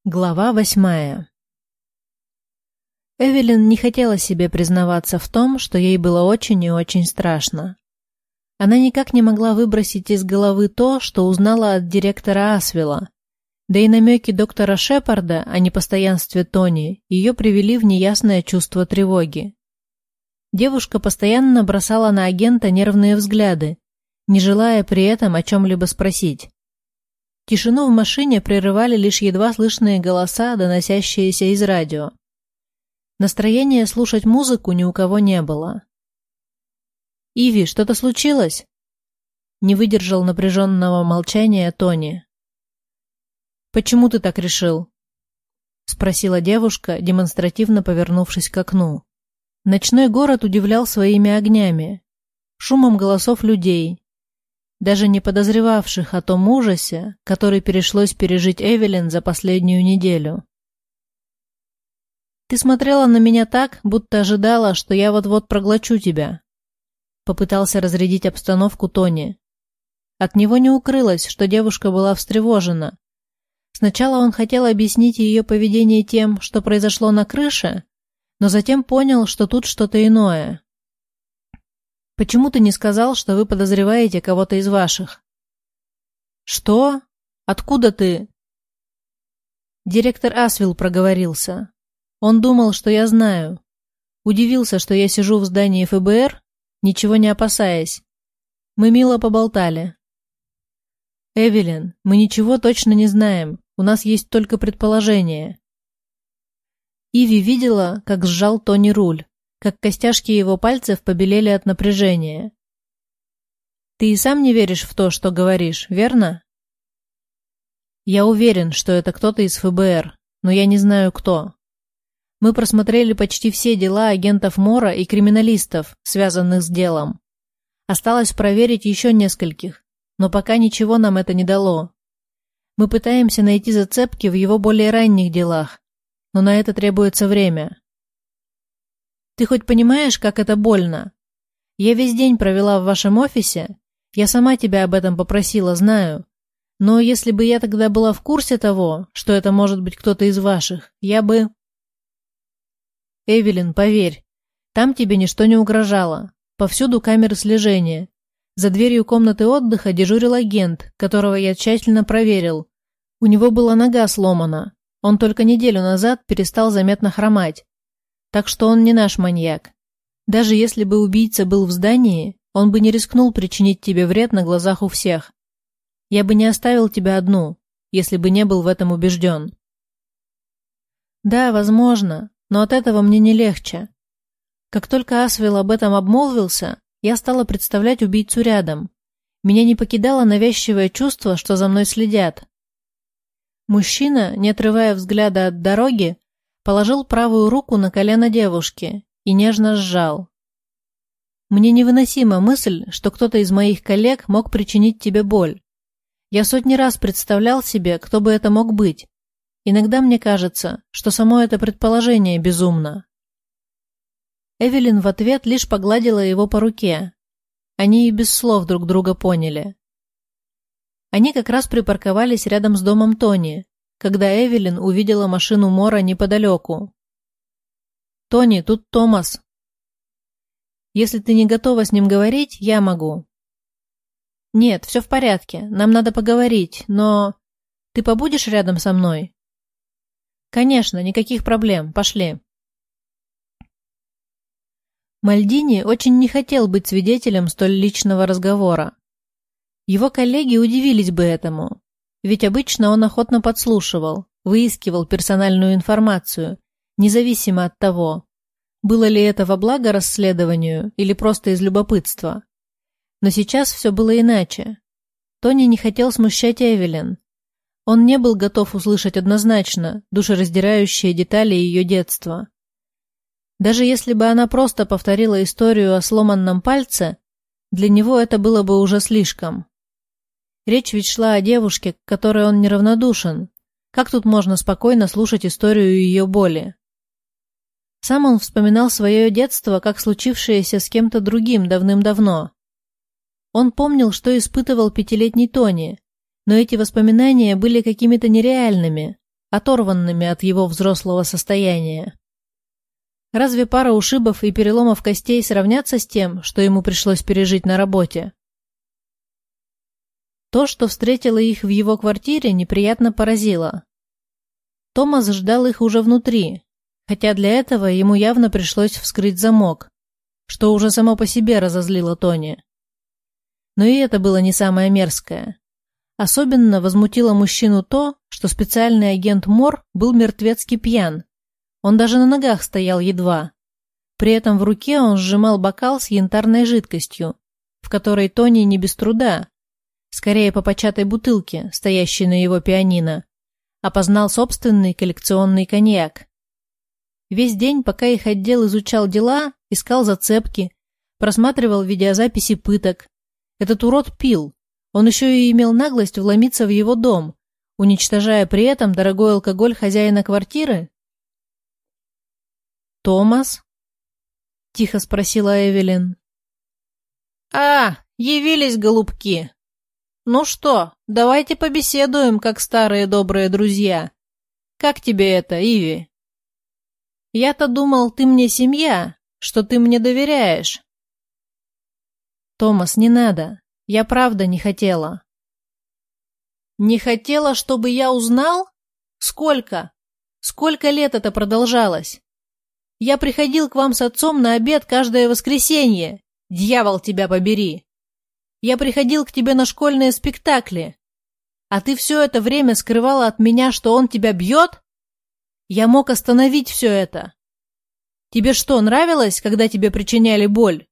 Глава 8. Эвелин не хотела себе признаваться в том, что ей было очень и очень страшно. Она никак не могла выбросить из головы то, что узнала от директора Асвелла, да и намеки доктора Шепарда о непостоянстве Тони ее привели в неясное чувство тревоги. Девушка постоянно бросала на агента нервные взгляды, не желая при этом о чем-либо спросить. Тишину в машине прерывали лишь едва слышные голоса, доносящиеся из радио. Настроения слушать музыку ни у кого не было. «Иви, что-то случилось?» Не выдержал напряженного молчания Тони. «Почему ты так решил?» Спросила девушка, демонстративно повернувшись к окну. Ночной город удивлял своими огнями, шумом голосов людей, даже не подозревавших о том ужасе, который пришлось пережить Эвелин за последнюю неделю. «Ты смотрела на меня так, будто ожидала, что я вот-вот проглочу тебя», — попытался разрядить обстановку Тони. От него не укрылось, что девушка была встревожена. Сначала он хотел объяснить ее поведение тем, что произошло на крыше, но затем понял, что тут что-то иное. «Почему ты не сказал, что вы подозреваете кого-то из ваших?» «Что? Откуда ты?» Директор Асвелл проговорился. Он думал, что я знаю. Удивился, что я сижу в здании ФБР, ничего не опасаясь. Мы мило поболтали. «Эвелин, мы ничего точно не знаем, у нас есть только предположения». Иви видела, как сжал Тони руль, как костяшки его пальцев побелели от напряжения. «Ты и сам не веришь в то, что говоришь, верно?» «Я уверен, что это кто-то из ФБР, но я не знаю, кто. Мы просмотрели почти все дела агентов Мора и криминалистов, связанных с делом. Осталось проверить еще нескольких, но пока ничего нам это не дало. Мы пытаемся найти зацепки в его более ранних делах, но на это требуется время. Ты хоть понимаешь, как это больно? Я весь день провела в вашем офисе, я сама тебя об этом попросила, знаю. Но если бы я тогда была в курсе того, что это может быть кто-то из ваших, я бы...» «Эвелин, поверь, там тебе ничто не угрожало. Повсюду камеры слежения. За дверью комнаты отдыха дежурил агент, которого я тщательно проверил. У него была нога сломана. Он только неделю назад перестал заметно хромать. Так что он не наш маньяк. Даже если бы убийца был в здании, он бы не рискнул причинить тебе вред на глазах у всех. Я бы не оставил тебя одну, если бы не был в этом убежден». «Да, возможно, но от этого мне не легче. Как только Асвелл об этом обмолвился, я стала представлять убийцу рядом. Меня не покидало навязчивое чувство, что за мной следят». Мужчина, не отрывая взгляда от дороги, положил правую руку на колено девушки и нежно сжал. «Мне невыносима мысль, что кто-то из моих коллег мог причинить тебе боль. Я сотни раз представлял себе, кто бы это мог быть. Иногда мне кажется, что само это предположение безумно». Эвелин в ответ лишь погладила его по руке. Они и без слов друг друга поняли. Они как раз припарковались рядом с домом Тони, когда Эвелин увидела машину Мора неподалеку. «Тони, тут Томас. Если ты не готова с ним говорить, я могу». «Нет, все в порядке, нам надо поговорить, но... Ты побудешь рядом со мной?» «Конечно, никаких проблем, пошли». Мальдини очень не хотел быть свидетелем столь личного разговора. Его коллеги удивились бы этому, ведь обычно он охотно подслушивал, выискивал персональную информацию, независимо от того, было ли это во благо расследованию или просто из любопытства. Но сейчас все было иначе. Тони не хотел смущать Эвелин. Он не был готов услышать однозначно душераздирающие детали ее детства. Даже если бы она просто повторила историю о сломанном пальце, для него это было бы уже слишком. Речь ведь шла о девушке, к которой он неравнодушен. Как тут можно спокойно слушать историю ее боли? Сам он вспоминал свое детство как случившееся с кем-то другим давным-давно. Он помнил, что испытывал 5-летний Тони, но эти воспоминания были какими-то нереальными, оторванными от его взрослого состояния. Разве пара ушибов и переломов костей сравнятся с тем, что ему пришлось пережить на работе? То, что встретило их в его квартире, неприятно поразило. Томас ждал их уже внутри, хотя для этого ему явно пришлось вскрыть замок, что уже само по себе разозлило Тони. Но и это было не самое мерзкое. Особенно возмутило мужчину то, что специальный агент Мор был мертвецки пьян. Он даже на ногах стоял едва. При этом в руке он сжимал бокал с янтарной жидкостью, в которой Тони не без труда, скорее по початой бутылке, стоящей на его пианино, опознал собственный коллекционный коньяк. Весь день, пока их отдел изучал дела, искал зацепки, просматривал видеозаписи пыток, этот урод пил. Он еще и имел наглость вломиться в его дом, уничтожая при этом дорогой алкоголь хозяина квартиры. «Томас?» — тихо спросила Эвелин. Явились голубки. Ну что, давайте побеседуем, как старые добрые друзья. Как тебе это, Иви? Я-то думал, ты мне семья, что ты мне доверяешь». «Томас, не надо. Я правда не хотела». «Не хотела, чтобы я узнал? Сколько? Сколько лет это продолжалось? Я приходил к вам с отцом на обед каждое воскресенье. Дьявол тебя побери. Я приходил к тебе на школьные спектакли. А ты все это время скрывала от меня, что он тебя бьет? Я мог остановить все это. Тебе что, нравилось, когда тебе причиняли боль?»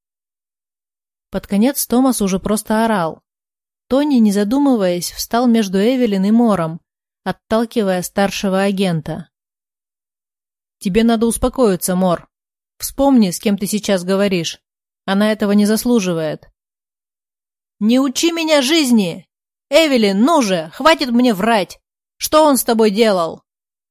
Под конец Томас уже просто орал. Тони, не задумываясь, встал между Эвелин и Мором, отталкивая старшего агента. «Тебе надо успокоиться, Мор. Вспомни, с кем ты сейчас говоришь. Она этого не заслуживает». «Не учи меня жизни! Эвелин, ну же, хватит мне врать! Что он с тобой делал?»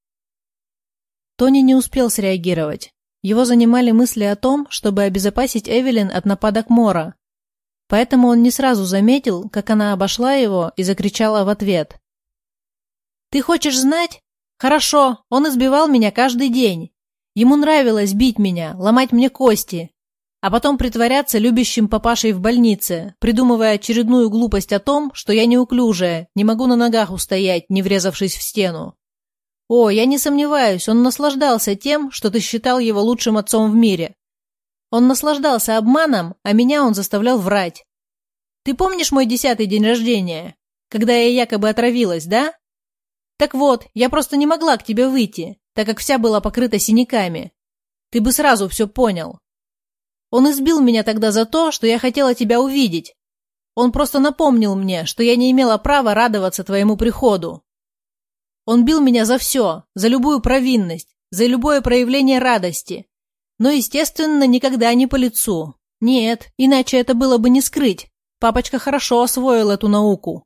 Тони не успел среагировать. Его занимали мысли о том, чтобы обезопасить Эвелин от нападок Мора. Поэтому он не сразу заметил, как она обошла его и закричала в ответ. «Ты хочешь знать? Хорошо, он избивал меня каждый день. Ему нравилось бить меня, ломать мне кости, а потом притворяться любящим папашей в больнице, придумывая очередную глупость о том, что я неуклюжая, не могу на ногах устоять, не врезавшись в стену. О, я не сомневаюсь, он наслаждался тем, что ты считал его лучшим отцом в мире. Он наслаждался обманом, а меня он заставлял врать. Ты помнишь мой 10-й день рождения, когда я якобы отравилась, да? Так вот, я просто не могла к тебе выйти, так как вся была покрыта синяками. Ты бы сразу все понял. Он избил меня тогда за то, что я хотела тебя увидеть. Он просто напомнил мне, что я не имела права радоваться твоему приходу. Он бил меня за все, за любую провинность, за любое проявление радости. Но, естественно, никогда не по лицу. Нет, иначе это было бы не скрыть. Папочка хорошо освоил эту науку».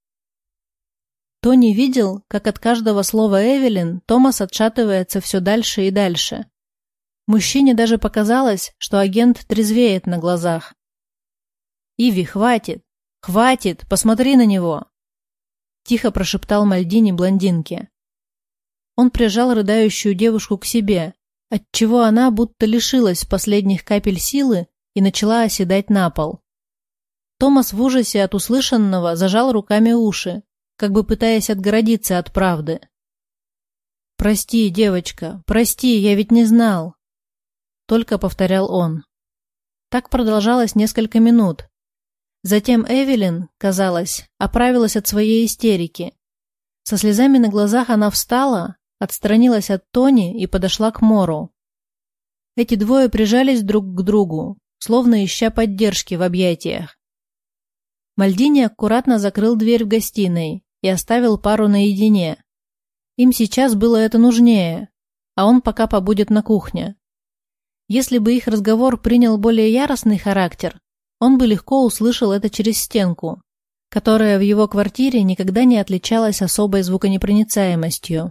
Тони видел, как от каждого слова Эвелин Томас отшатывается все дальше и дальше. Мужчине даже показалось, что агент трезвеет на глазах. «Иви, хватит! Хватит! Посмотри на него!» Тихо прошептал Мальдини блондинке. Он прижал рыдающую девушку к себе, отчего она будто лишилась последних капель силы и начала оседать на пол. Томас в ужасе от услышанного зажал руками уши, как бы пытаясь отгородиться от правды. «Прости, девочка, прости, я ведь не знал», — только повторял он. Так продолжалось несколько минут. Затем Эвелин, казалось, оправилась от своей истерики. Со слезами на глазах она встала, отстранилась от Тони и подошла к Мору. Эти двое прижались друг к другу, словно ища поддержки в объятиях. Мальдини аккуратно закрыл дверь в гостиной и оставил пару наедине. Им сейчас было это нужнее, а он пока побудет на кухне. Если бы их разговор принял более яростный характер, он бы легко услышал это через стенку, которая в его квартире никогда не отличалась особой звуконепроницаемостью.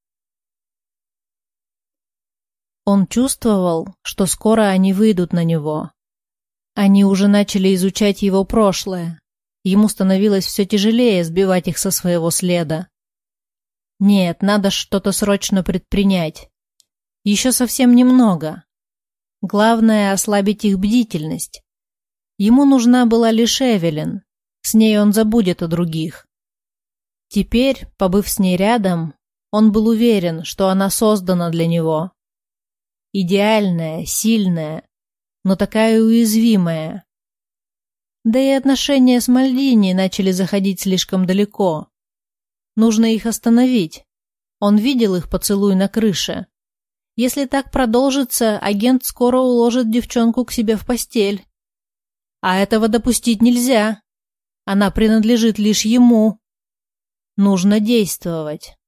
Он чувствовал, что скоро они выйдут на него. Они уже начали изучать его прошлое. Ему становилось все тяжелее сбивать их со своего следа. Нет, надо что-то срочно предпринять. Еще совсем немного. Главное — ослабить их бдительность. Ему нужна была лишь Эвелин. С ней он забудет о других. Теперь, побыв с ней рядом, он был уверен, что она создана для него. Идеальная, сильная, но такая уязвимая. Да и отношения с Мальдини начали заходить слишком далеко. Нужно их остановить. Он видел их поцелуй на крыше. Если так продолжится, агент скоро уложит девчонку к себе в постель. А этого допустить нельзя. Она принадлежит лишь ему. Нужно действовать.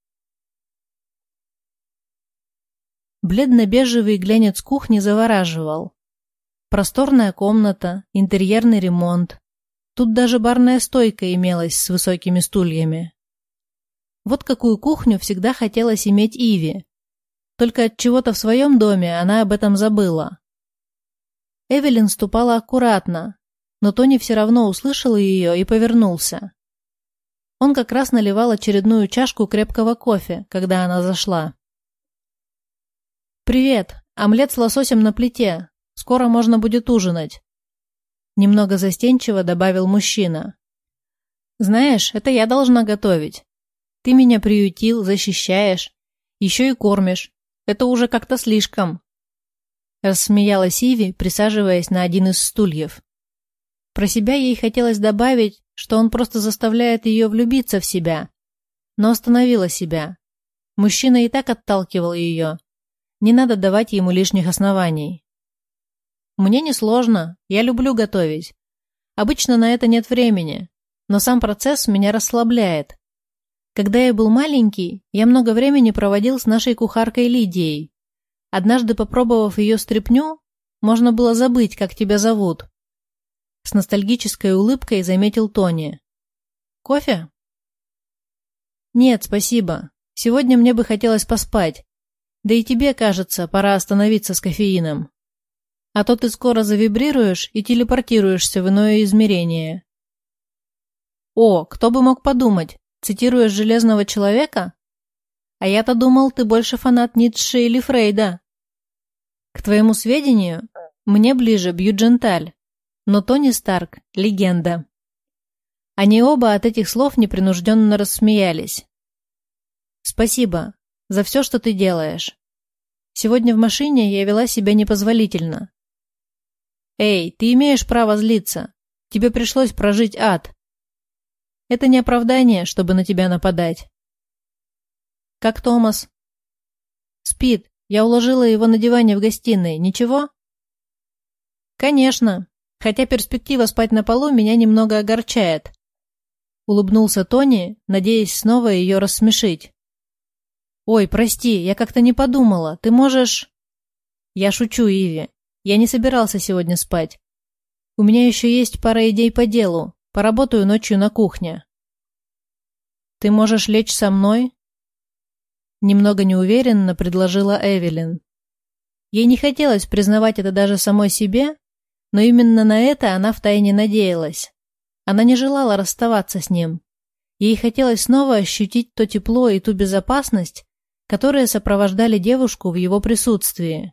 Бледно-бежевый глянец кухни завораживал. Просторная комната, интерьерный ремонт. Тут даже барная стойка имелась с высокими стульями. Вот какую кухню всегда хотелось иметь Иви. Только от чего-то в своем доме она об этом забыла. Эвелин ступала аккуратно, но Тони все равно услышал ее и повернулся. Он как раз наливал очередную чашку крепкого кофе, когда она зашла. «Привет, омлет с лососем на плите. Скоро можно будет ужинать», — немного застенчиво добавил мужчина. «Знаешь, это я должна готовить. Ты меня приютил, защищаешь, еще и кормишь. Это уже как-то слишком», — рассмеялась Иви, присаживаясь на один из стульев. Про себя ей хотелось добавить, что он просто заставляет ее влюбиться в себя, но остановила себя. Мужчина и так отталкивал ее. Не надо давать ему лишних оснований. «Мне несложно, я люблю готовить. Обычно на это нет времени, но сам процесс меня расслабляет. Когда я был маленький, я много времени проводил с нашей кухаркой Лидией. Однажды, попробовав ее стряпню, можно было забыть, как тебя зовут». С ностальгической улыбкой заметил Тони. «Кофе?» «Нет, спасибо. Сегодня мне бы хотелось поспать. Да и тебе, кажется, пора остановиться с кофеином. А то ты скоро завибрируешь и телепортируешься в иное измерение». «О, кто бы мог подумать, цитируешь Железного человека? А я-то думал, ты больше фанат Ницше или Фрейда. К твоему сведению, мне ближе Бьюдженталь, но Тони Старк — легенда». Они оба от этих слов непринужденно рассмеялись. «Спасибо за все, что ты делаешь. Сегодня в машине я вела себя непозволительно». «Эй, ты имеешь право злиться. Тебе пришлось прожить ад. Это не оправдание, чтобы на тебя нападать». «Как Томас?» «Спит. Я уложила его на диване в гостиной. Ничего?» «Конечно. Хотя перспектива спать на полу меня немного огорчает», — улыбнулся Тони, надеясь снова ее рассмешить. «Ой, прости, я как-то не подумала. Ты можешь...» «Я шучу, Иви. Я не собирался сегодня спать. У меня еще есть пара идей по делу. Поработаю ночью на кухне». «Ты можешь лечь со мной?» Немного неуверенно предложила Эвелин. Ей не хотелось признавать это даже самой себе, но именно на это она втайне надеялась. Она не желала расставаться с ним. Ей хотелось снова ощутить то тепло и ту безопасность, которые сопровождали девушку в его присутствии.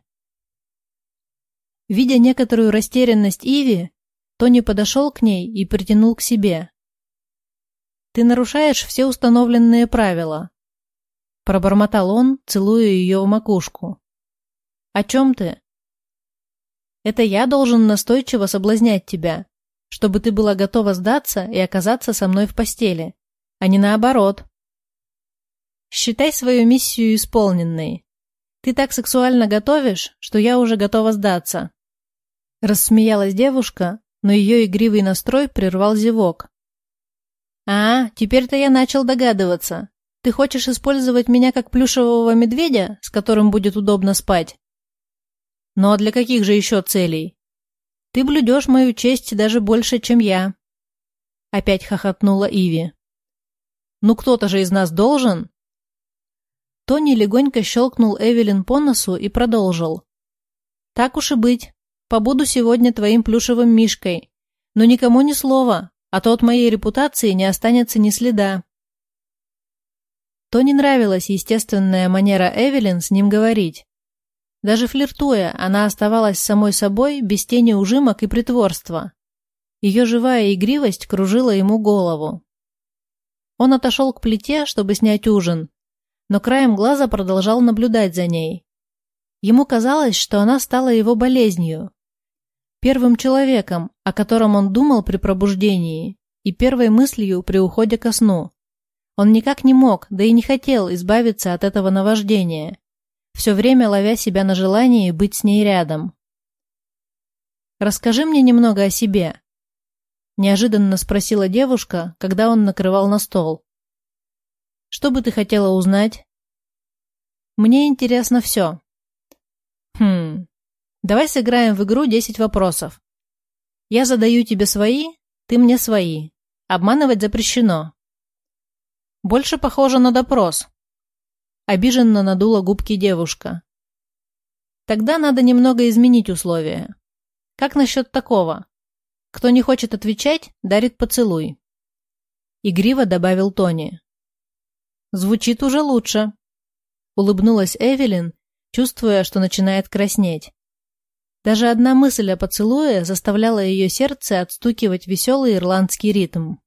Видя некоторую растерянность Иви, Тони подошел к ней и притянул к себе. «Ты нарушаешь все установленные правила», — пробормотал он, целуя ее в макушку. «О чем ты?» «Это я должен настойчиво соблазнять тебя, чтобы ты была готова сдаться и оказаться со мной в постели, а не наоборот. Считай свою миссию исполненной. Ты так сексуально готовишь, что я уже готова сдаться». Рассмеялась девушка, но ее игривый настрой прервал зевок. «А, теперь-то я начал догадываться. Ты хочешь использовать меня как плюшевого медведя, с которым будет удобно спать? Ну а для каких же еще целей? Ты блюдешь мою честь даже больше, чем я». Опять хохотнула Иви. «Ну кто-то же из нас должен?» Тони легонько щелкнул Эвелин по носу и продолжил. «Так уж и быть. Побуду сегодня твоим плюшевым мишкой. Но никому ни слова, а то от моей репутации не останется ни следа». Тони нравилась естественная манера Эвелин с ним говорить. Даже флиртуя, она оставалась самой собой, без тени ужимок и притворства. Ее живая игривость кружила ему голову. Он отошел к плите, чтобы снять ужин, но краем глаза продолжал наблюдать за ней. Ему казалось, что она стала его болезнью, первым человеком, о котором он думал при пробуждении, и первой мыслью при уходе ко сну. Он никак не мог, да и не хотел избавиться от этого наваждения, все время ловя себя на желании быть с ней рядом. «Расскажи мне немного о себе», — неожиданно спросила девушка, когда он накрывал на стол. «Что бы ты хотела узнать?» «Мне интересно все». Давай сыграем в игру 10 вопросов. Я задаю тебе свои, ты мне свои. Обманывать запрещено». «Больше похоже на допрос», — обиженно надула губки девушка. «Тогда надо немного изменить условия. Как насчет такого? Кто не хочет отвечать, дарит поцелуй». Игриво добавил Тони. «Звучит уже лучше», — улыбнулась Эвелин, чувствуя, что начинает краснеть. Даже одна мысль о поцелуе заставляла ее сердце отстукивать веселый ирландский ритм.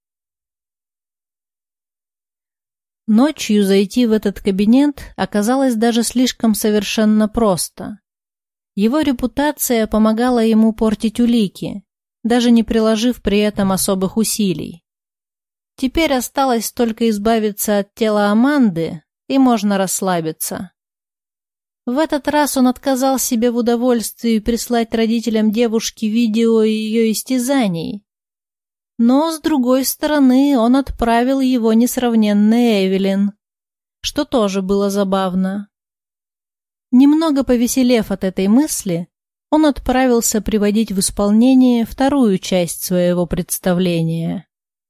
Ночью зайти в этот кабинет оказалось даже слишком совершенно просто. Его репутация помогала ему портить улики, даже не приложив при этом особых усилий. Теперь осталось только избавиться от тела Аманды, и можно расслабиться. В этот раз он отказал себе в удовольствии прислать родителям девушки видео ее истязаний. Но, с другой стороны, он отправил его несравненной Эвелин, что тоже было забавно. Немного повеселев от этой мысли, он отправился приводить в исполнение вторую часть своего представления.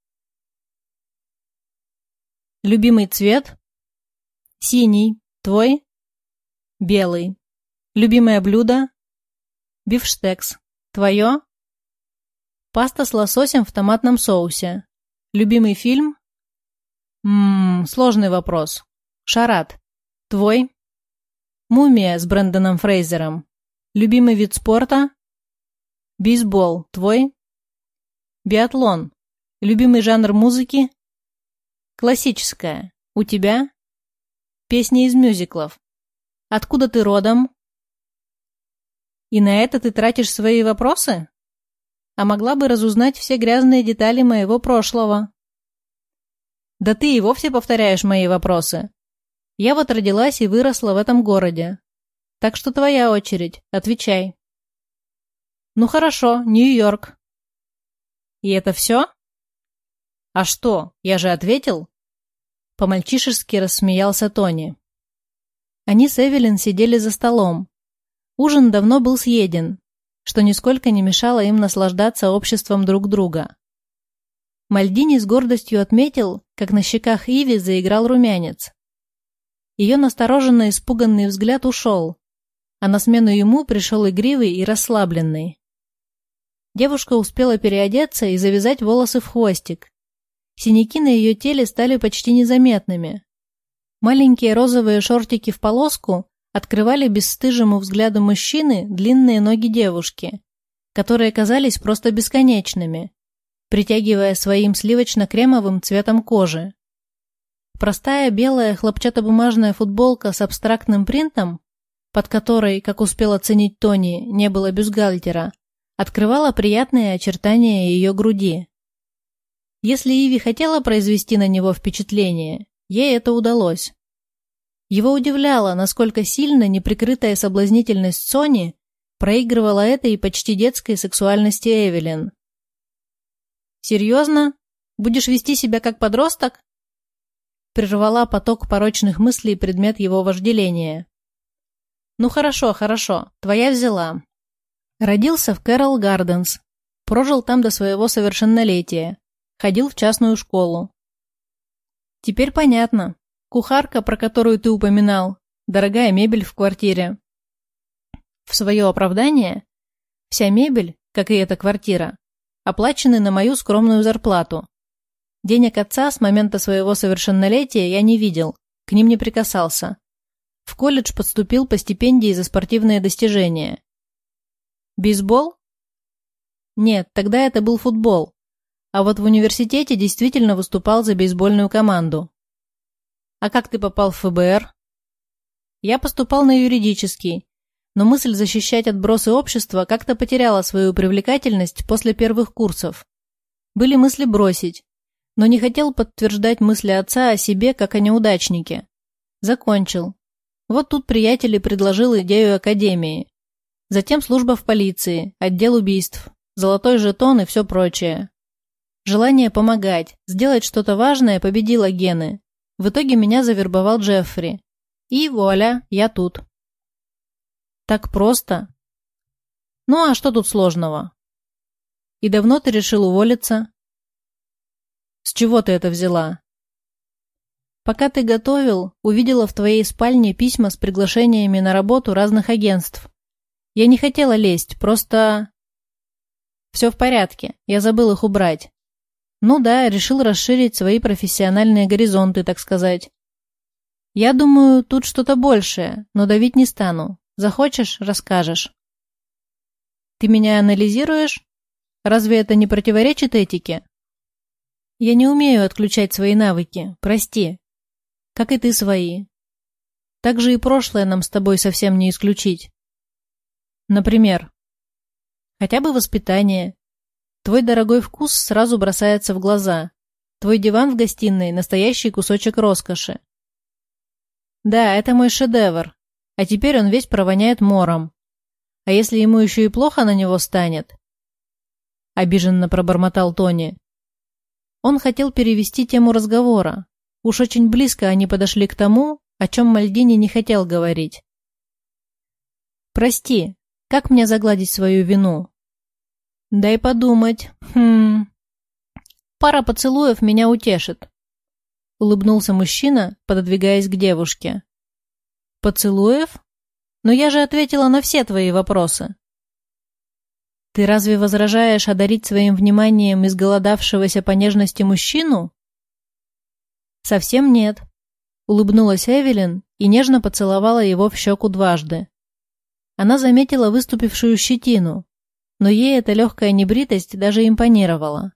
Любимый цвет? Синий. Твой? Белый. Любимое блюдо? Бифштекс. Твое? Паста с лососем в томатном соусе. Любимый фильм? Сложный вопрос. Шарад. Твой? Мумия с Брэндоном Фрейзером. Любимый вид спорта? Бейсбол. Твой? Биатлон. Любимый жанр музыки? Классическая. У тебя? Песни из мюзиклов. Откуда ты родом? И на это ты тратишь свои вопросы? А могла бы разузнать все грязные детали моего прошлого. Да ты и вовсе повторяешь мои вопросы. Я вот родилась и выросла в этом городе. Так что твоя очередь, отвечай. Ну хорошо, Нью-Йорк. И это все? А что, я же ответил? По-мальчишески рассмеялся Тони. Они с Эвелин сидели за столом. Ужин давно был съеден, что нисколько не мешало им наслаждаться обществом друг друга. Мальдини с гордостью отметил, как на щеках Иви заиграл румянец. Ее настороженно испуганный взгляд ушел, а на смену ему пришел игривый и расслабленный. Девушка успела переодеться и завязать волосы в хвостик. Синяки на ее теле стали почти незаметными. Маленькие розовые шортики в полоску открывали бесстыжему взгляду мужчины длинные ноги девушки, которые казались просто бесконечными, притягивая своим сливочно-кремовым цветом кожи. Простая белая хлопчатобумажная футболка с абстрактным принтом, под которой, как успел оценить Тони, не было бюстгальтера, открывала приятные очертания ее груди. Если Иви хотела произвести на него впечатление, ей это удалось. Его удивляло, насколько сильно неприкрытая соблазнительность Сони проигрывала этой почти детской сексуальности Эвелин. «Серьезно? Будешь вести себя как подросток?» Прервала поток порочных мыслей предмет его вожделения. «Ну хорошо, хорошо, твоя взяла. Родился в Кэрол Гарденс, прожил там до своего совершеннолетия, ходил в частную школу. Теперь понятно. Кухарка, про которую ты упоминал, дорогая мебель в квартире. В свое оправдание, вся мебель, как и эта квартира, оплачены на мою скромную зарплату. Денег отца с момента своего совершеннолетия я не видел, К ним не прикасался. В колледж поступил по стипендии за спортивные достижения. Бейсбол? Нет, тогда это был футбол. А вот в университете действительно выступал за бейсбольную команду. А как ты попал в ФБР? Я поступал на юридический, но мысль защищать отбросы общества как-то потеряла свою привлекательность после первых курсов. Были мысли бросить, но не хотел подтверждать мысли отца о себе как о неудачнике. Закончил. Вот тут приятель и предложил идею академии. Затем служба в полиции, отдел убийств, золотой жетон и все прочее. Желание помогать, сделать что-то важное победило гены. В итоге меня завербовал Джеффри. И вуаля, я тут. Так просто? Ну а что тут сложного? И давно ты решил уволиться? С чего ты это взяла? Пока ты готовил, увидела в твоей спальне письма с приглашениями на работу разных агентств. Я не хотела лезть, просто... Все в порядке, я забыл их убрать. Ну да, решил расширить свои профессиональные горизонты, так сказать. Я думаю, тут что-то большее, но давить не стану. Захочешь — расскажешь. Ты меня анализируешь? Разве это не противоречит этике? Я не умею отключать свои навыки, прости. Как и ты свои. Так же и прошлое нам с тобой совсем не исключить. Например, хотя бы воспитание. Твой дорогой вкус сразу бросается в глаза. Твой диван в гостиной – настоящий кусочек роскоши. Да, это мой шедевр, а теперь он весь провоняет мором. А если ему еще и плохо на него станет? Обиженно пробормотал Тони. Он хотел перевести тему разговора. Уж очень близко они подошли к тому, о чем Мальдини не хотел говорить. Прости, как мне загладить свою вину? Дай подумать. Пара поцелуев меня утешит. Улыбнулся мужчина, пододвигаясь к девушке. Поцелуев? Но я же ответила на все твои вопросы. Ты разве возражаешь одарить своим вниманием изголодавшегося по нежности мужчину? Совсем нет. Улыбнулась Эвелин и нежно поцеловала его в щеку дважды. Она заметила выступившую щетину, но ей эта легкая небритость даже импонировала.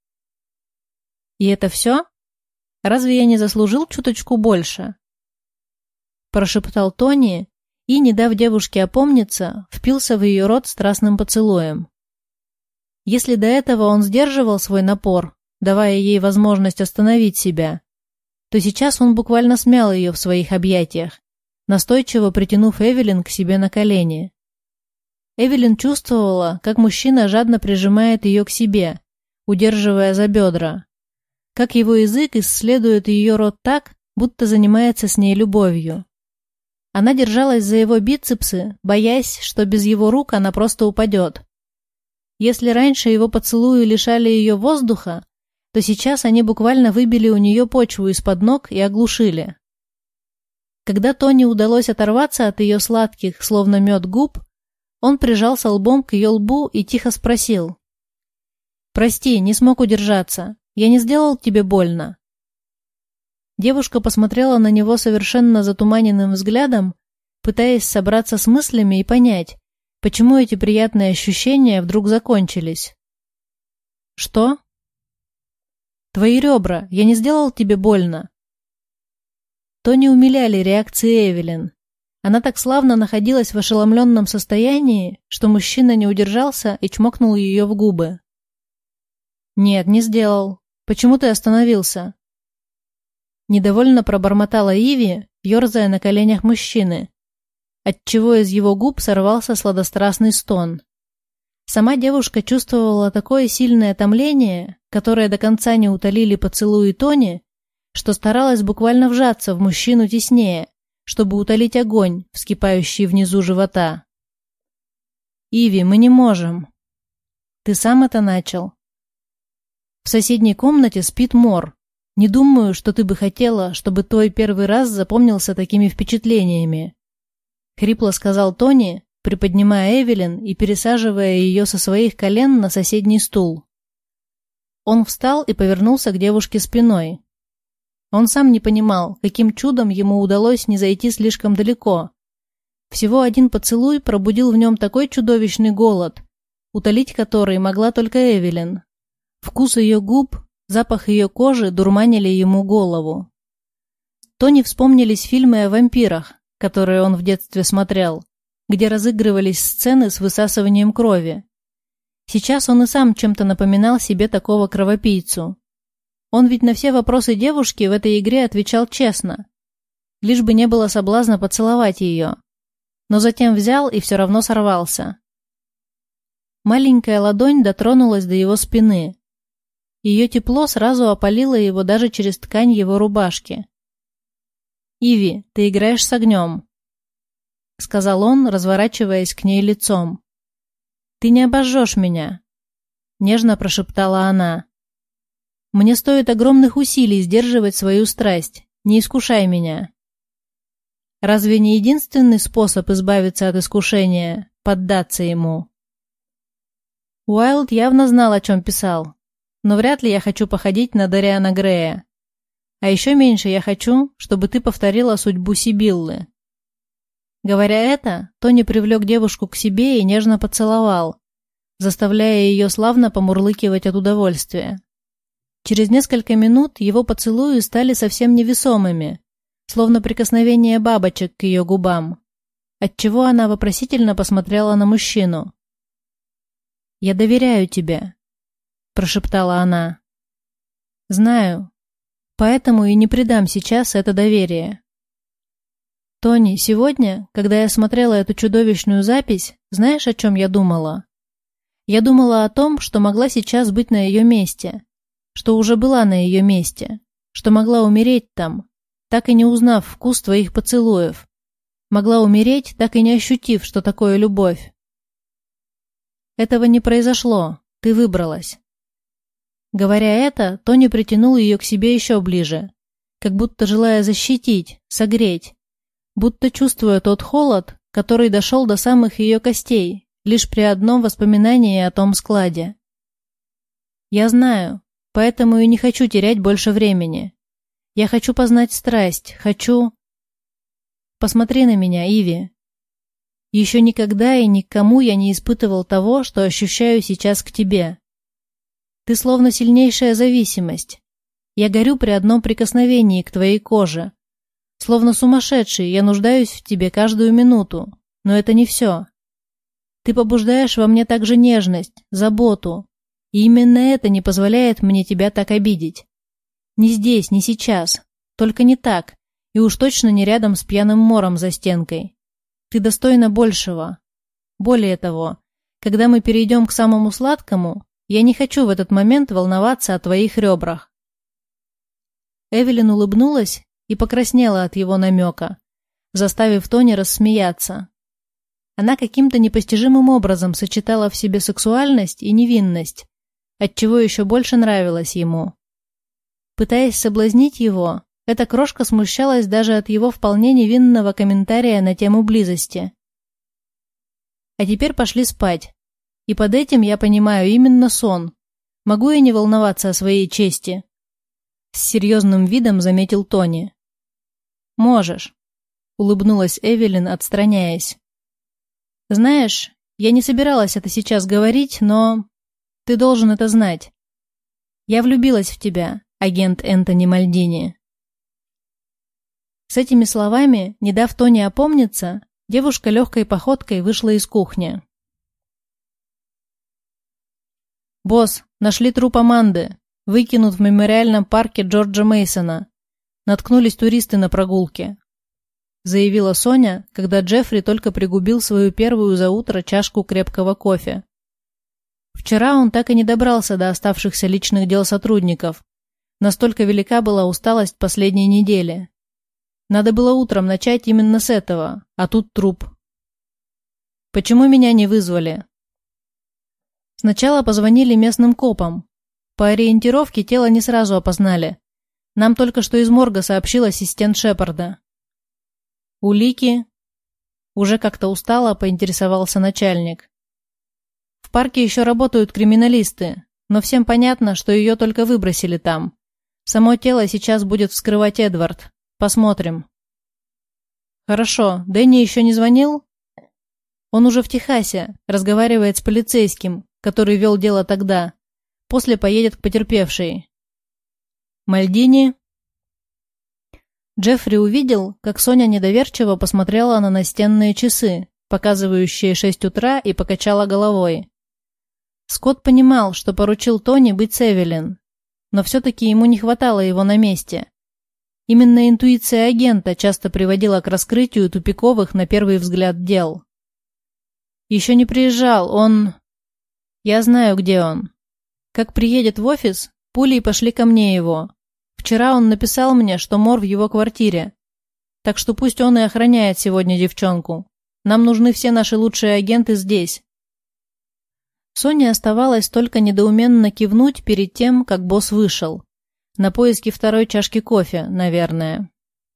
И это все? Разве я не заслужил чуточку больше? Прошептал Тони и, не дав девушке опомниться, впился в ее рот страстным поцелуем. Если до этого он сдерживал свой напор, давая ей возможность остановить себя, то сейчас он буквально смял ее в своих объятиях, настойчиво притянув Эвелин к себе на колени. Эвелин чувствовала, как мужчина жадно прижимает ее к себе, удерживая за бедра, как его язык исследует ее рот так, будто занимается с ней любовью. Она держалась за его бицепсы, боясь, что без его рук она просто упадет. Если раньше его поцелуи лишали ее воздуха, то сейчас они буквально выбили у нее почву из-под ног и оглушили. Когда Тони удалось оторваться от ее сладких, словно мед, губ, он прижался лбом к ее лбу и тихо спросил. «Прости, не смог удержаться. Я не сделал тебе больно?» Девушка посмотрела на него совершенно затуманенным взглядом, пытаясь собраться с мыслями и понять, почему эти приятные ощущения вдруг закончились. «Что?» «Твои ребра. Я не сделал тебе больно?» Тони умиляли реакции Эвелин. Она так славно находилась в ошеломленном состоянии, что мужчина не удержался и чмокнул ее в губы. «Нет, не сделал. Почему ты остановился?» Недовольно пробормотала Иви, ерзая на коленях мужчины, отчего из его губ сорвался сладострастный стон. Сама девушка чувствовала такое сильное томление, которое до конца не утолили поцелуи Тони, что старалась буквально вжаться в мужчину теснее, чтобы утолить огонь, вскипающий внизу живота. «Иви, мы не можем». «Ты сам это начал». «В соседней комнате спит Мор. Не думаю, что ты бы хотела, чтобы твой первый раз запомнился такими впечатлениями», — хрипло сказал Тони, приподнимая Эвелин и пересаживая ее со своих колен на соседний стул. Он встал и повернулся к девушке спиной. Он сам не понимал, каким чудом ему удалось не зайти слишком далеко. Всего один поцелуй пробудил в нем такой чудовищный голод, утолить который могла только Эвелин. Вкус ее губ, запах ее кожи дурманили ему голову. Тони вспомнились фильмы о вампирах, которые он в детстве смотрел, где разыгрывались сцены с высасыванием крови. Сейчас он и сам чем-то напоминал себе такого кровопийцу. Он ведь на все вопросы девушки в этой игре отвечал честно, лишь бы не было соблазна поцеловать ее. Но затем взял и все равно сорвался. Маленькая ладонь дотронулась до его спины. Ее тепло сразу опалило его даже через ткань его рубашки. «Иви, ты играешь с огнем», — сказал он, разворачиваясь к ней лицом. «Ты не обожжешь меня», — нежно прошептала она. «Мне стоит огромных усилий сдерживать свою страсть. Не искушай меня». Разве не единственный способ избавиться от искушения — поддаться ему? Уайлд явно знал, о чем писал, но вряд ли я хочу походить на Дориана Грея. А еще меньше я хочу, чтобы ты повторила судьбу Сибиллы. Говоря это, Тони привлек девушку к себе и нежно поцеловал, заставляя ее славно помурлыкивать от удовольствия. Через несколько минут его поцелуи стали совсем невесомыми, словно прикосновение бабочек к ее губам, отчего она вопросительно посмотрела на мужчину. «Я доверяю тебе», — прошептала она. «Знаю, поэтому и не предам сейчас это доверие». «Тони, сегодня, когда я смотрела эту чудовищную запись, знаешь, о чем я думала? Я думала о том, что могла сейчас быть на ее месте, что уже была на ее месте, что могла умереть там, так и не узнав вкус твоих поцелуев. Могла умереть, так и не ощутив, что такое любовь. Этого не произошло, ты выбралась». Говоря это, Тони притянул ее к себе еще ближе, как будто желая защитить, согреть, будто чувствуя тот холод, который дошел до самых ее костей, лишь при одном воспоминании о том складе. «Я знаю, поэтому и не хочу терять больше времени. Я хочу познать страсть, хочу...» «Посмотри на меня, Иви. Еще никогда и никому я не испытывал того, что ощущаю сейчас к тебе. Ты словно сильнейшая зависимость. Я горю при одном прикосновении к твоей коже. Словно сумасшедший, я нуждаюсь в тебе каждую минуту, но это не все. Ты побуждаешь во мне также нежность, заботу, и именно это не позволяет мне тебя так обидеть. Не здесь, не сейчас, только не так, и уж точно не рядом с пьяным мором за стенкой. Ты достойна большего. Более того, когда мы перейдем к самому сладкому, я не хочу в этот момент волноваться о твоих ребрах». Эвелин улыбнулась и покраснела от его намека, заставив Тони рассмеяться. Она каким-то непостижимым образом сочетала в себе сексуальность и невинность, отчего еще больше нравилось ему. Пытаясь соблазнить его, эта крошка смущалась даже от его вполне невинного комментария на тему близости. «А теперь пошли спать. И под этим я понимаю именно сон. Могу я не волноваться о своей чести?» С серьезным видом заметил Тони. «Можешь», — улыбнулась Эвелин, отстраняясь. «Знаешь, я не собиралась это сейчас говорить, но ты должен это знать. Я влюбилась в тебя, агент Энтони Мальдини». С этими словами, не дав Тони опомниться, девушка легкой походкой вышла из кухни. «Босс, нашли труп Аманды. Выкинут в мемориальном парке Джорджа Мейсона. Наткнулись туристы на прогулке», — заявила Соня, когда Джеффри только пригубил свою первую за утро чашку крепкого кофе. Вчера он так и не добрался до оставшихся личных дел сотрудников. Настолько велика была усталость последней недели. Надо было утром начать именно с этого, а тут труп. «Почему меня не вызвали?» Сначала позвонили местным копам. По ориентировке тело не сразу опознали. Нам только что из морга сообщил ассистент Шепарда. «Улики?» Уже как-то устало поинтересовался начальник. «В парке еще работают криминалисты, но всем понятно, что ее только выбросили там. Само тело сейчас будет вскрывать Эдвард. Посмотрим. Хорошо. Дэнни еще не звонил? Он уже в Техасе, разговаривает с полицейским, который вел дело тогда. После поедет к потерпевшей. Мальдини? Джеффри увидел, как Соня недоверчиво посмотрела на настенные часы, показывающие 6 утра, и покачала головой. Скотт понимал, что поручил Тони быть с Эвелин, но все-таки ему не хватало его на месте. Именно интуиция агента часто приводила к раскрытию тупиковых на первый взгляд дел. Еще не приезжал, он... Я знаю, где он. Как приедет в офис, пулей пошли ко мне его. Вчера он написал мне, что Мор в его квартире. Так что пусть он и охраняет сегодня девчонку. Нам нужны все наши лучшие агенты здесь. Соне оставалось только недоуменно кивнуть перед тем, как босс вышел. На поиски второй чашки кофе, наверное.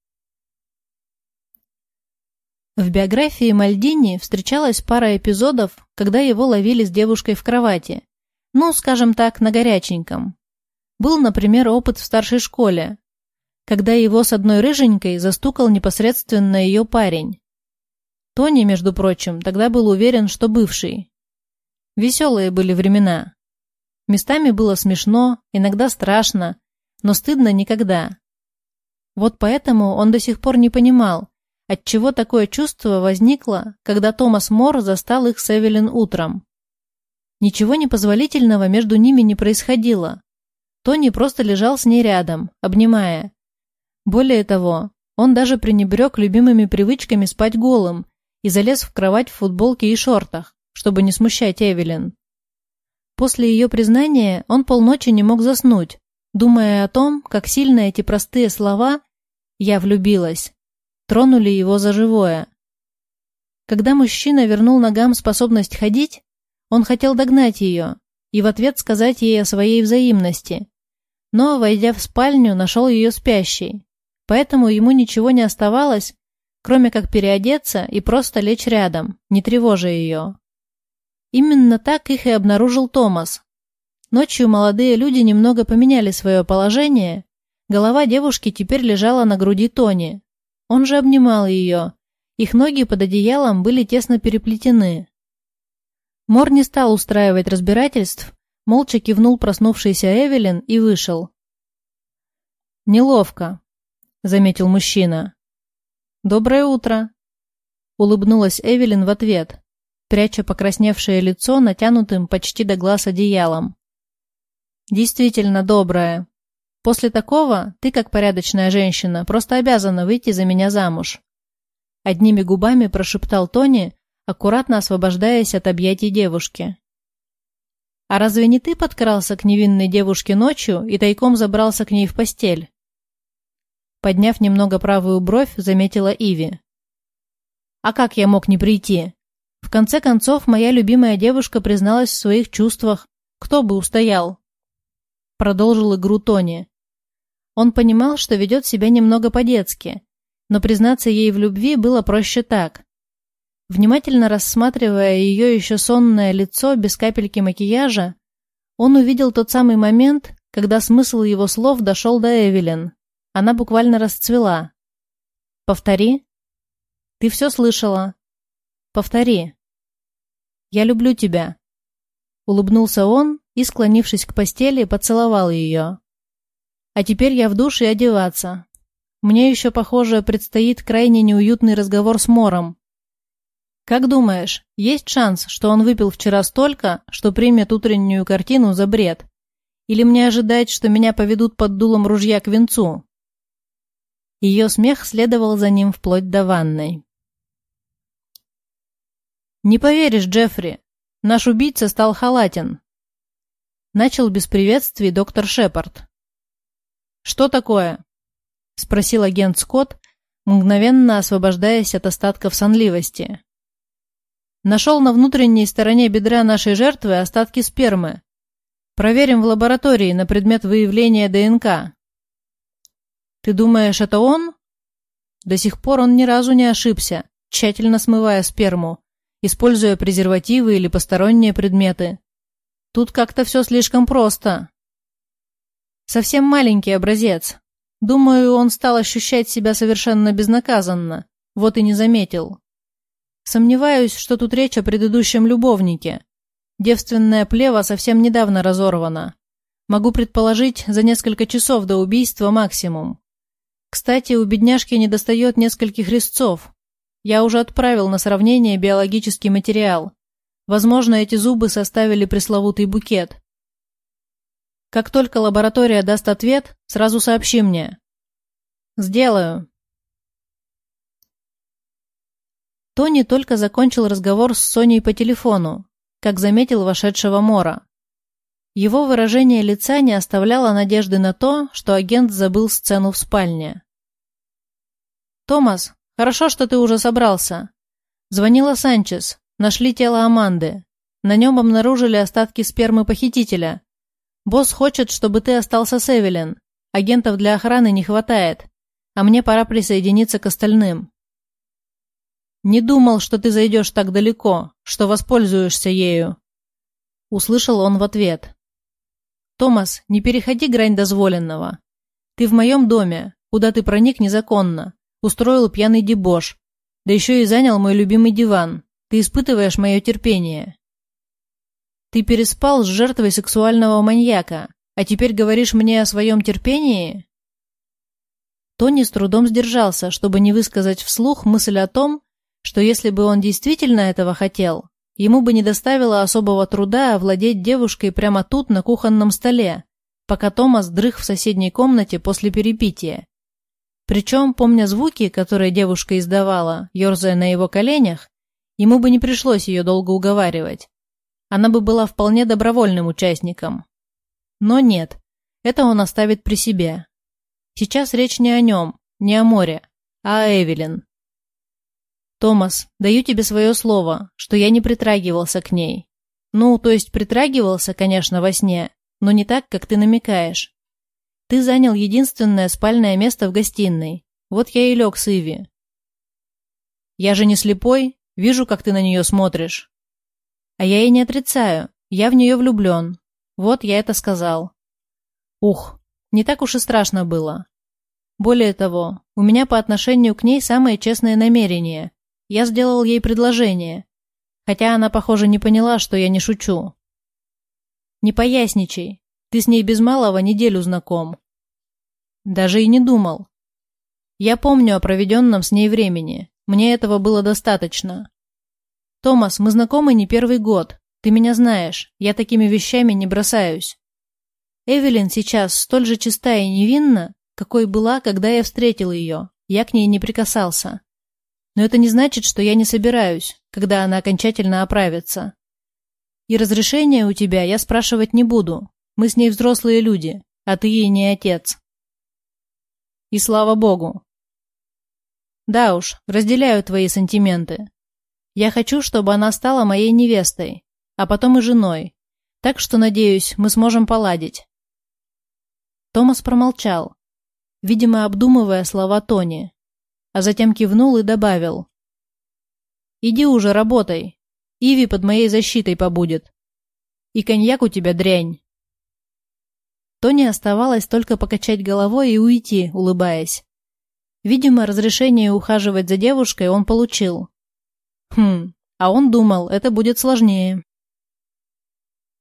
В биографии Мальдини встречалась пара эпизодов, когда его ловили с девушкой в кровати. Ну, скажем так, на горяченьком. Был, например, опыт в старшей школе, когда его с одной рыженькой застукал непосредственно ее парень. Тони, между прочим, тогда был уверен, что бывший. Веселые были времена. Местами было смешно, иногда страшно, но стыдно никогда. Вот поэтому он до сих пор не понимал, отчего такое чувство возникло, когда Томас Мор застал их с Эвелин утром. Ничего непозволительного между ними не происходило. Тони просто лежал с ней рядом, обнимая. Более того, он даже пренебрег любимыми привычками спать голым и залез в кровать в футболке и шортах, чтобы не смущать Эвелин. После ее признания он полночи не мог заснуть, думая о том, как сильно эти простые слова «я влюбилась» тронули его за живое. Когда мужчина вернул ногам способность ходить, он хотел догнать ее и в ответ сказать ей о своей взаимности, но, войдя в спальню, нашел ее спящей, поэтому ему ничего не оставалось, кроме как переодеться и просто лечь рядом, не тревожа ее. Именно так их и обнаружил Томас. Ночью молодые люди немного поменяли свое положение. Голова девушки теперь лежала на груди Тони. Он же обнимал ее. Их ноги под одеялом были тесно переплетены. Мор не стал устраивать разбирательств, молча кивнул проснувшейся Эвелин и вышел. «Неловко», — заметил мужчина. «Доброе утро», — улыбнулась Эвелин в ответ, пряча покрасневшее лицо натянутым почти до глаз одеялом. «Действительно доброе. После такого ты, как порядочная женщина, просто обязана выйти за меня замуж», — одними губами прошептал Тони, аккуратно освобождаясь от объятий девушки. «А разве не ты подкрался к невинной девушке ночью и тайком забрался к ней в постель?» Подняв немного правую бровь, заметила Иви. «А как я мог не прийти? В конце концов, моя любимая девушка призналась в своих чувствах. Кто бы устоял?» Продолжил игру Тони. Он понимал, что ведет себя немного по-детски, но признаться ей в любви было проще так. Внимательно рассматривая ее еще сонное лицо без капельки макияжа, он увидел тот самый момент, когда смысл его слов дошел до Эвелин. Она буквально расцвела. «Повтори». «Ты все слышала». «Повтори». «Я люблю тебя». Улыбнулся он и, склонившись к постели, поцеловал ее. «А теперь я в душ и одеваться. Мне еще, похоже, предстоит крайне неуютный разговор с Мором. Как думаешь, есть шанс, что он выпил вчера столько, что примет утреннюю картину за бред? Или мне ожидать, что меня поведут под дулом ружья к венцу?» Ее смех следовал за ним вплоть до ванной. «Не поверишь, Джеффри, наш убийца стал халатен», — начал без приветствий доктор Шепард. «Что такое?» — спросил агент Скотт, мгновенно освобождаясь от остатков сонливости. «Нашел на внутренней стороне бедра нашей жертвы остатки спермы. Проверим в лаборатории на предмет выявления ДНК». «Ты думаешь, это он?» До сих пор он ни разу не ошибся, тщательно смывая сперму, используя презервативы или посторонние предметы. Тут как-то все слишком просто. Совсем маленький образец. Думаю, он стал ощущать себя совершенно безнаказанно, вот и не заметил. Сомневаюсь, что тут речь о предыдущем любовнике. Девственная плева совсем недавно разорвана. Могу предположить, за несколько часов до убийства максимум. Кстати, у бедняжки недостает нескольких резцов. Я уже отправил на сравнение биологический материал. Возможно, эти зубы составили пресловутый букет. Как только лаборатория даст ответ, сразу сообщи мне. Сделаю. Тони только закончил разговор с Соней по телефону, как заметил вошедшего Мора. Его выражение лица не оставляло надежды на то, что агент забыл сцену в спальне. «Томас, хорошо, что ты уже собрался. Звонила Санчес. Нашли тело Аманды. На нем обнаружили остатки спермы похитителя. Босс хочет, чтобы ты остался с Эвелин. Агентов для охраны не хватает, а мне пора присоединиться к остальным». «Не думал, что ты зайдешь так далеко, что воспользуешься ею», — услышал он в ответ. «Томас, не переходи грань дозволенного. Ты в моем доме, куда ты проник незаконно, устроил пьяный дебош, да еще и занял мой любимый диван. Ты испытываешь мое терпение. Ты переспал с жертвой сексуального маньяка, а теперь говоришь мне о своем терпении?» Тони с трудом сдержался, чтобы не высказать вслух мысль о том, что если бы он действительно этого хотел, ему бы не доставило особого труда овладеть девушкой прямо тут, на кухонном столе, пока Томас дрых в соседней комнате после перепития. Причем, помня звуки, которые девушка издавала, ерзая на его коленях, ему бы не пришлось ее долго уговаривать. Она бы была вполне добровольным участником. Но нет, это он оставит при себе. Сейчас речь не о нем, не о Море, а о Эвелин. «Томас, даю тебе свое слово, что я не притрагивался к ней. Ну, то есть притрагивался, конечно, во сне, но не так, как ты намекаешь. Ты занял единственное спальное место в гостиной. Вот я и лег с Иви. Я же не слепой, вижу, как ты на нее смотришь. А я и не отрицаю, я в нее влюблен. Вот я это сказал. Ух, не так уж и страшно было. Более того, у меня по отношению к ней самые честные намерения. Я сделал ей предложение, хотя она, похоже, не поняла, что я не шучу. Не поясничай, ты с ней без малого неделю знаком. Даже и не думал. Я помню о проведенном с ней времени, мне этого было достаточно. Томас, мы знакомы не первый год, ты меня знаешь, я такими вещами не бросаюсь. Эвелин сейчас столь же чиста и невинна, какой была, когда я встретил ее, я к ней не прикасался. Но это не значит, что я не собираюсь, когда она окончательно оправится. И разрешения у тебя я спрашивать не буду. Мы с ней взрослые люди, а ты ей не отец. И слава богу. Да уж, разделяю твои сантименты. Я хочу, чтобы она стала моей невестой, а потом и женой. Так что, надеюсь, мы сможем поладить. Томас промолчал, видимо, обдумывая слова Тони. А затем кивнул и добавил. «Иди уже работай. Иви под моей защитой побудет. И коньяк у тебя дрянь». Тони оставалось только покачать головой и уйти, улыбаясь. Видимо, разрешение ухаживать за девушкой он получил. А он думал, это будет сложнее.